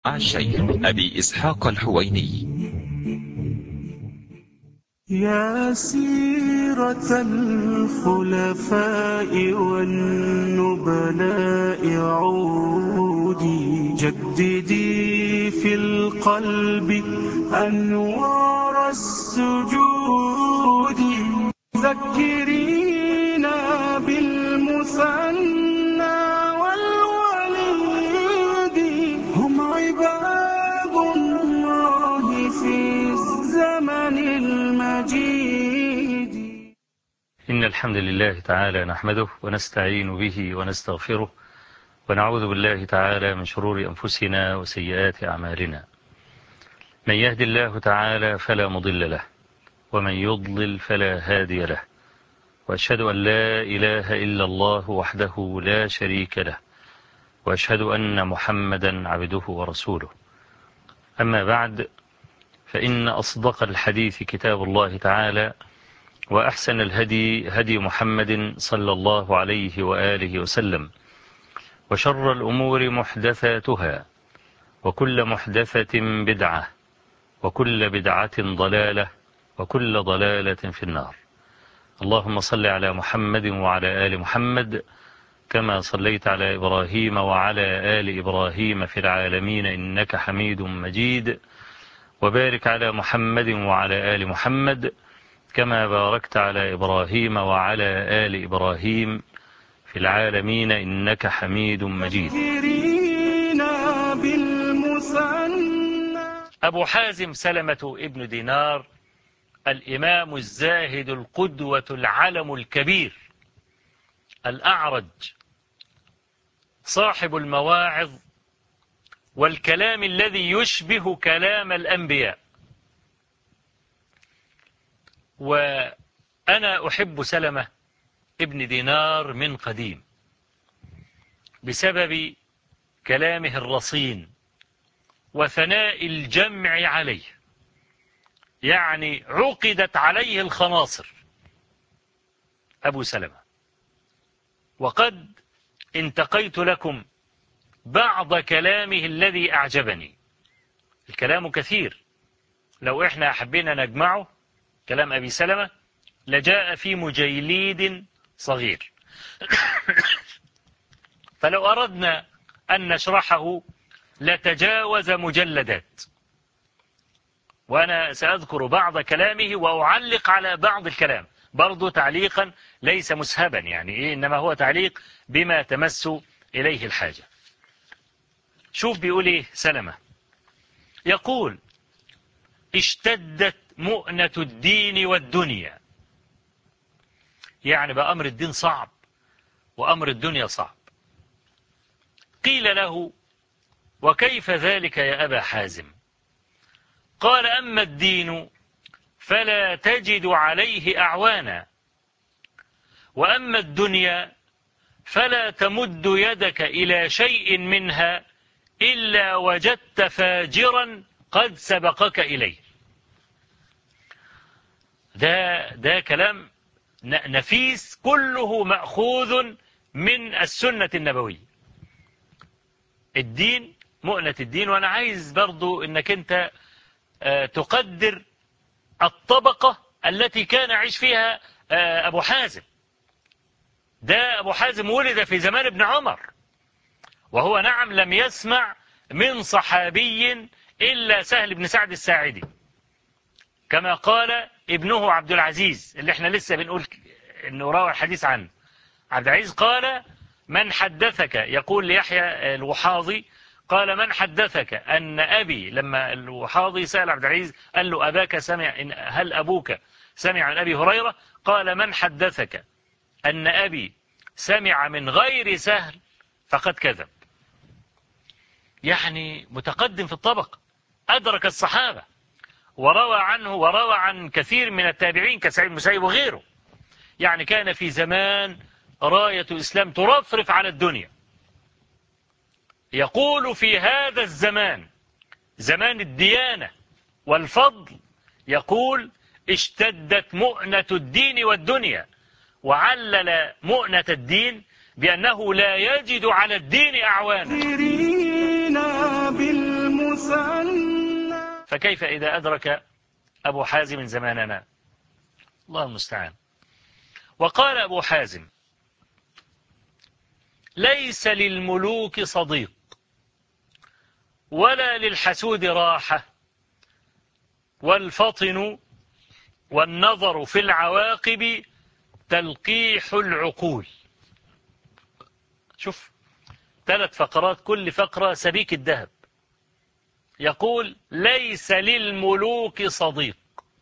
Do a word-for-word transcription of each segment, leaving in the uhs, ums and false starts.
مع الشيخ أبي إسحاق الحويني. يا سيرة الخلفاء والنبلاء عودي جددي في القلب أنوار السجود ذكرينا بالمثنى والوليد هم عباد الله في الزمن المجيد. إن الحمد لله تعالى نحمده ونستعين به ونستغفره ونعوذ بالله تعالى من شرور أنفسنا وسيئات أعمالنا. من يهد الله تعالى فلا مضل له ومن يضلل فلا هادي له، وأشهد أن لا إله إلا الله وحده لا شريك له، وأشهد أن محمدا عبده ورسوله. أما بعد، فإن أصدق الحديث كتاب الله تعالى، وأحسن الهدي هدي محمد صلى الله عليه وآله وسلم، وشر الأمور محدثاتها، وكل محدثة بدعة، وكل بدعة ضلالة، وكل ضلالة في النار. اللهم صل على محمد وعلى آل محمد كما صليت على إبراهيم وعلى آل إبراهيم في العالمين إنك حميد مجيد، وبارك على محمد وعلى آل محمد كما باركت على إبراهيم وعلى آل إبراهيم في العالمين إنك حميد مجيد. أبو حازم سلمة ابن دينار، الإمام الزاهد القدوة العلم الكبير الأعرج، صاحب المواعظ والكلام الذي يشبه كلام الأنبياء. وأنا أحب سلمة ابن دينار من قديم بسبب كلامه الرصين وثناء الجمع عليه، يعني عقدت عليه الخناصر أبو سلمة. وقد انتقيت لكم بعض كلامه الذي أعجبني. الكلام كثير، لو إحنا حبينا نجمعه كلام أبي سلمة لجاء في مجيليد صغير. فلو أردنا أن نشرحه لتجاوز مجلدات، وأنا سأذكر بعض كلامه وأعلق على بعض الكلام، برضو تعليقا ليس مسهبا يعني إيه، إنما هو تعليق بما تمس إليه الحاجة. شوف بيقول إيه سلمة، يقول: اشتدت مؤنة الدين والدنيا، يعني بقى أمر الدين صعب وأمر الدنيا صعب. قيل له: وكيف ذلك يا أبا حازم؟ قال: أما الدين فلا تجد عليه أعوانا، وأما الدنيا فلا تمد يدك إلى شيء منها إلا وجدت فاجرا قد سبقك إليه. ده, ده كلام نفيس كله مأخوذ من السنة النبوية. الدين، مؤنة الدين. وأنا عايز برضو أنك أنت تقدر الطبقة التي كان يعيش فيها أبو حازم. ده أبو حازم ولد في زمان ابن عمر، وهو نعم لم يسمع من صحابي إلا سهل بن سعد الساعدي، كما قال ابنه عبد العزيز اللي احنا لسه بنقول انه روى الحديث عنه. عبد العزيز قال: من حدثك، يقول ليحيى الوحاضي، قال: من حدثك أن أبي، لما الوحاضي سأل عبد العزيز قال له: أباك سمع، هل أبوك سمع عن أبي هريرة؟ قال: من حدثك أن أبي سمع من غير سهل فقد كذب. يعني متقدم في الطبق، أدرك الصحابة، وروى عنه وروى عن كثير من التابعين كسعيد بن المسيب وغيره. يعني كان في زمان راية الإسلام ترفرف على الدنيا. يقول في هذا الزمان، زمان الديانة والفضل، يقول: اشتدت مؤنة الدين والدنيا، وعلل مؤنة الدين بأنه لا يجد على الدين أعوانا. مثنى. فكيف إذا أدرك أبو حازم زماننا؟ الله المستعان. وقال أبو حازم: ليس للملوك صديق ولا للحسود راحة، والفطن والنظر في العواقب تلقيح العقول. شوف، ثلاث فقرات، كل فقرة سبيك الذهب. يقول: ليس للملوك صديق.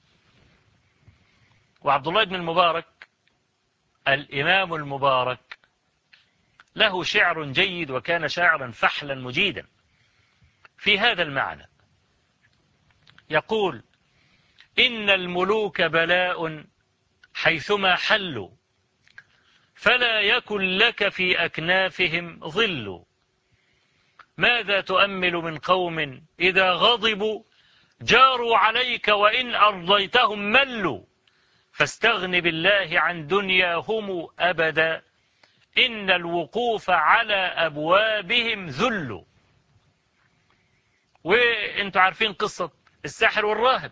وعبد الله بن المبارك الإمام المبارك له شعر جيد، وكان شاعرا فحلا مجيدا في هذا المعنى. يقول: إن الملوك بلاء حيثما حلوا، فلا يكن لك في أكنافهم ظل. ماذا تؤمل من قوم إذا غضبوا جاروا عليك، وإن أرضيتهم ملوا. فاستغن بالله عن دنياهم أبدا، إن الوقوف على أبوابهم ذل. وانتوا عارفين قصة الساحر والراهب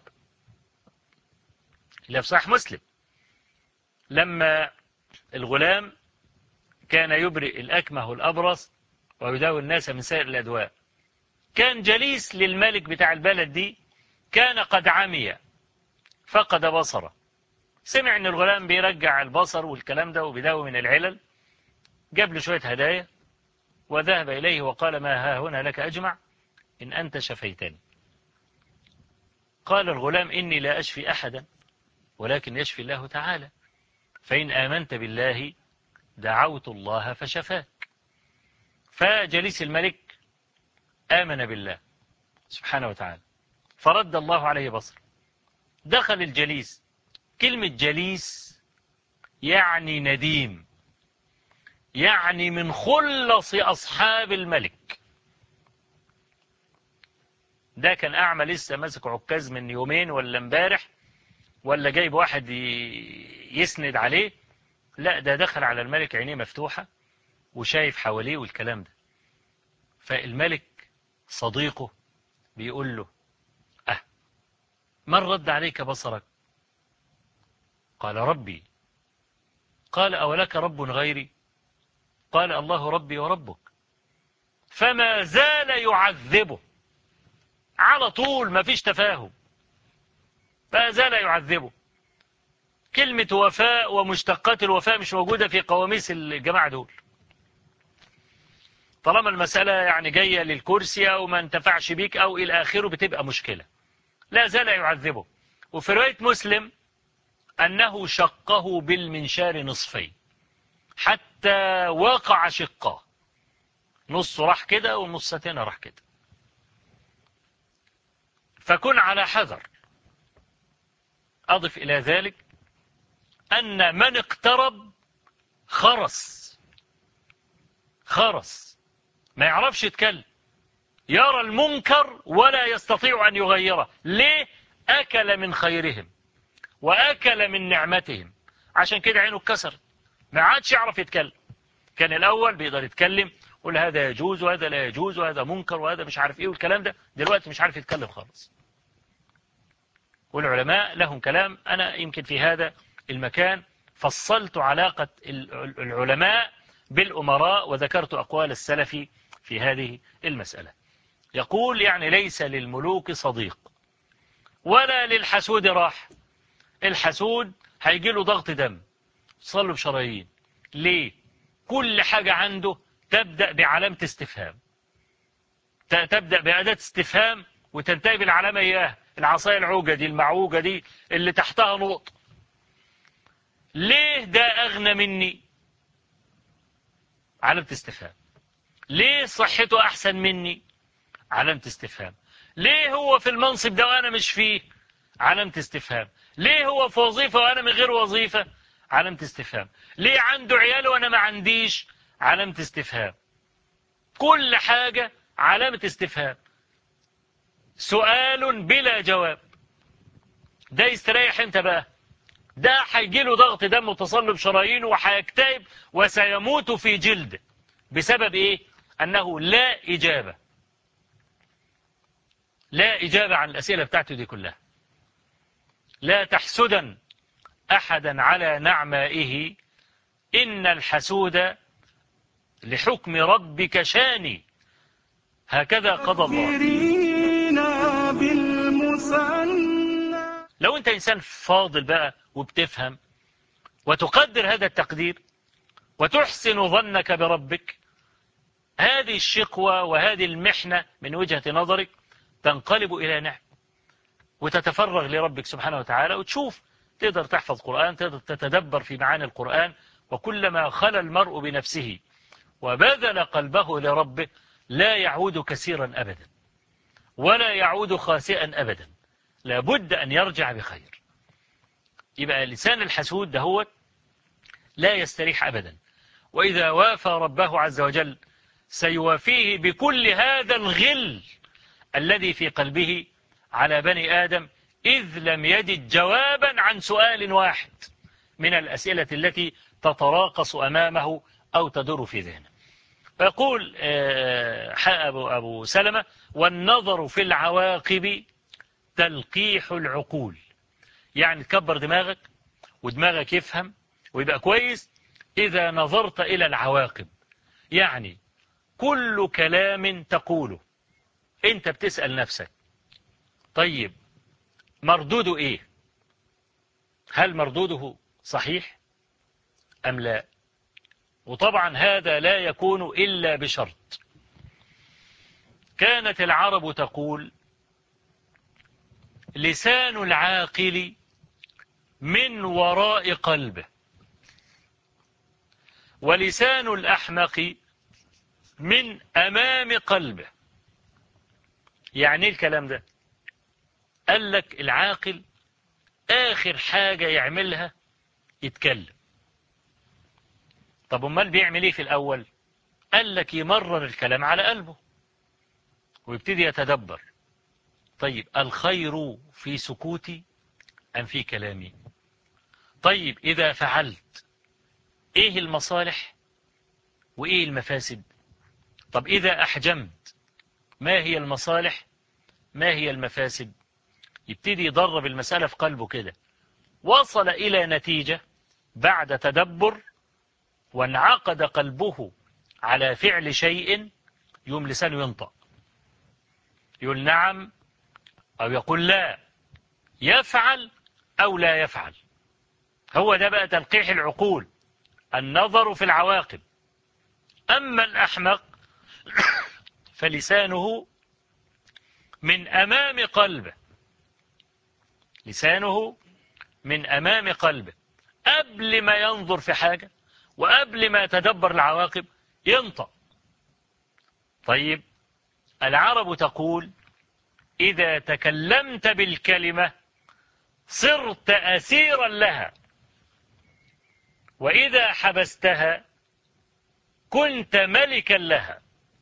اللي في صحيح مسلم، لما الغلام كان يبرئ الأكمه والأبرص ويداوي الناس من سائر الأدواء، كان جليس للملك بتاع البلد دي، كان قد عمي فقد بصره. سمع ان الغلام بيرجع البصر والكلام ده وبيداوي من العلل، جاب له شوية هدايا وذهب إليه وقال: ما ها هنا لك أجمع إن أنت شفيتني. قال الغلام: إني لا أشفي أحدا ولكن يشفي الله تعالى، فإن آمنت بالله دعوت الله فشفاك. فجليس الملك آمن بالله سبحانه وتعالى، فرد الله عليه بصر. دخل الجليس. كلمة جليس يعني نديم، يعني من خلص أصحاب الملك. ده كان أعمى لسه ماسك عكاز من يومين ولا امبارح، ولا جايب واحد يسند عليه. لا، ده دخل على الملك عينيه مفتوحة وشايف حواليه والكلام ده. فالملك صديقه بيقول له: أه من رد عليك بصرك؟ قال: ربي. قال: أولك رب غيري؟ قال: الله ربي وربك. فما زال يعذبه على طول، ما فيش تفاهم، ما زال يعذبه. كلمة وفاء ومشتقات الوفاء مش موجودة في قواميس الجماعة دول. طالما المسألة يعني جاية للكرسي أو ما انتفعش بيك أو إلى آخره بتبقى مشكلة. لا زال يعذبه. وفي رواية مسلم أنه شقه بالمنشار نصفين حتى وقع شقه، نص راح كده والنص تاني راح كده. فكن على حذر. أضف إلى ذلك أن من اقترب خرس خرس ما يعرفش يتكلم، يرى المنكر ولا يستطيع أن يغيره. ليه؟ أكل من خيرهم وأكل من نعمتهم، عشان كده عينه اتكسرت، ما عادش يعرف يتكلم. كان الأول بيقدر يتكلم، يقول هذا يجوز وهذا لا يجوز وهذا منكر وهذا مش عارف إيه والكلام ده. دلوقتي مش عارف يتكلم خالص. والعلماء لهم كلام. أنا يمكن في هذا المكان فصلت علاقة العلماء بالأمراء وذكرت أقوال السلف في هذه المسألة. يقول يعني ليس للملوك صديق ولا للحسود راح. الحسود هيجي له ضغط دم، صلوا بشرايين. ليه؟ كل حاجة عنده تبدأ بعلامة استفهام، تبدأ بأداة استفهام وتنتهي بالعلامة إياه. العصاية العوجة دي، المعوجة دي اللي تحتها نقط. ليه ده أغنى مني؟ علامة استفهام. ليه صحته أحسن مني؟ علامة استفهام. ليه هو في المنصب ده وأنا مش فيه؟ علامة استفهام. ليه هو في وظيفة وأنا من غير وظيفة؟ علامة استفهام. ليه عنده عيال وأنا ما عنديش؟ علامة استفهام. كل حاجة علامة استفهام، سؤال بلا جواب. ده يستريح امتى بقى؟ ده هيجيله ضغط دم وتصلب شرايين وهيكتئب وسيموت في جلده. بسبب ايه؟ انه لا اجابة. لا إجابة عن الأسئلة بتاعته دي كلها. لا تحسدا أحدا على نعمائه، إن الحسود لحكم ربك شاني، هكذا قضى الله. لو أنت إنسان فاضل بقى وبتفهم وتقدر هذا التقدير وتحسن ظنك بربك، هذه الشقوة وهذه المحنة من وجهة نظرك تنقلب إلى نعم، وتتفرغ لربك سبحانه وتعالى، وتشوف تقدر تحفظ قرآن، تقدر تتدبر في معاني القرآن. وكلما خلى المرء بنفسه وبذل قلبه لربه لا يعود كثيرا أبدا ولا يعود خاسئا أبدا، لابد أن يرجع بخير. يبقى لسان الحسود دهوت لا يستريح أبدا، وإذا وافى ربه عز وجل سيوافيه بكل هذا الغل الذي في قلبه على بني آدم، إذ لم يجد جوابا عن سؤال واحد من الأسئلة التي تتراقص أمامه أو تدور في ذهنه. فيقول أبو, أبو سلمة: والنظر في العواقب تلقيح العقول. يعني تكبر دماغك ودماغك يفهم ويبقى كويس إذا نظرت إلى العواقب. يعني كل كلام تقوله أنت بتسأل نفسك: طيب مردوده إيه؟ هل مردوده صحيح أم لا؟ وطبعا هذا لا يكون إلا بشرط. كانت العرب تقول: لسان العاقل من وراء قلبه، ولسان الأحمق من أمام قلبه. يعني ايه الكلام ده؟ قال لك العاقل آخر حاجة يعملها يتكلم. طب امال بيعمل ايه في الأول؟ قال لك يمرر الكلام على قلبه ويبتدي يتدبر: طيب الخير في سكوتي أم في كلامي؟ طيب إذا فعلت إيه المصالح وإيه المفاسد؟ طب إذا أحجمت ما هي المصالح ما هي المفاسد؟ يبتدي يدرب المسألة في قلبه كده. وصل إلى نتيجة بعد تدبر وانعقد قلبه على فعل شيء، يوم لسانه ينطق، يقول نعم أو يقول لا، يفعل أو لا يفعل. هو ده بقى تلقيح العقول، النظر في العواقب. أما الأحمق فلسانه من أمام قلبه، لسانه من أمام قلبه، قبل ما ينظر في حاجة وقبل ما يتدبر العواقب ينطق. طيب العرب تقول: إذا تكلمت بالكلمة صرت أسيرا لها، وإذا حبستها كنت ملكا لها.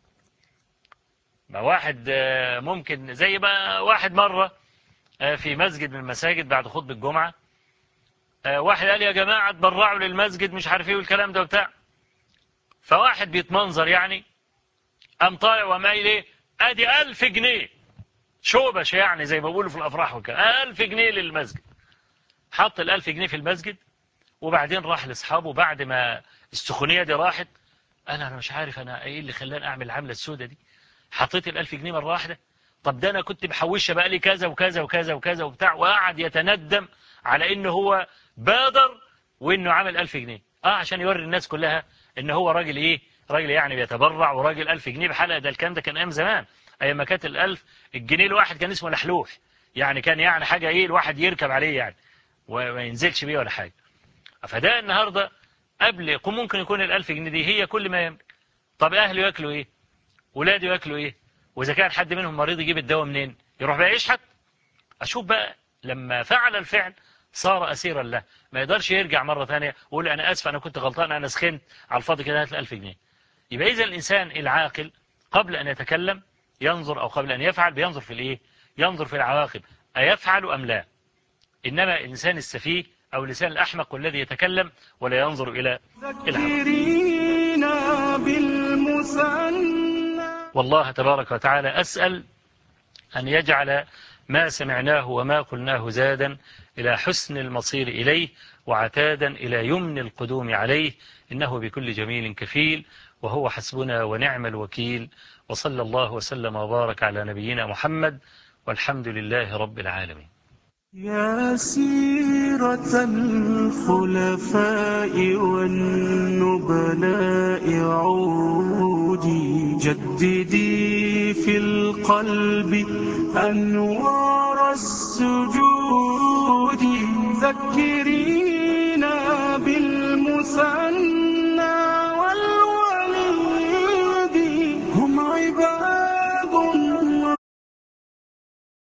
ما واحد ممكن زي ما واحد مرة في مسجد من المساجد بعد خطبة الجمعة، واحد قال: يا جماعة تبرعوا للمسجد مش عارف ايه والكلام ده وبتاع. فواحد بيتمنظر يعني قام طالع وقام قايل ايه: ادي ألف جنيه شوبش، يعني زي ما بيقولوا في الافراح وكده، ألف جنيه للمسجد. حط الألف جنيه في المسجد وبعدين راح لاصحابه بعد ما السخونية دي راحت: انا انا مش عارف انا ايه اللي خلاني اعمل العملة السوداء دي، حطيت الألف جنيه مرة واحدة، طب ده انا كنت بحوشها بقى لي كذا وكذا وكذا وكذا وبتاع. وقعد يتندم على انه هو بادر وانه عمل ألف جنيه، اه عشان يوري الناس كلها ان هو راجل ايه، راجل يعني بيتبرع، وراجل ألف جنيه بحلقة. ده الكلام ده كان ايام زمان، ايام ما كانت الألف الجنيه الواحد كان اسمه لحلوح، يعني كان يعني حاجة ايه الواحد يركب عليه يعني وما ينزلش بيه ولا حاجة. فده النهاردة قبل ممكن يكون الألف جنيه دي هي كل ما يملك. طب اهله ياكلوا ايه؟ ولاده ياكلوا ايه؟ واذا كان حد منهم مريض يجيب الدواء منين؟ يروح بقى يشحت. اشوف بقى لما فعل الفعل صار أسيرا له، ما يقدرش يرجع مرة ثانية ويقول أنا أسف أنا كنت غلطان أنا سخنت على الفاضي كده هات الألف جنيه. يبقى إذا الإنسان العاقل قبل أن يتكلم ينظر، أو قبل أن يفعل بينظر في الإيه؟ ينظر في العواقب، أيفعل أم لا. إنما الإنسان السفيه أو الإنسان الأحمق والذي يتكلم ولا ينظر إلى العواقب. والله تبارك وتعالى أسأل أن يجعل ما سمعناه وما قلناه زادا إلى حسن المصير إليه وعتادا إلى يمن القدوم عليه، إنه بكل جميل كفيل، وهو حسبنا ونعم الوكيل. وصلى الله وسلم وبارك على نبينا محمد، والحمد لله رب العالمين. يا سيرة الخلفاء والنبلاء عودي، جددي في القلب أنوار السجود، ذكرينا بالمثنى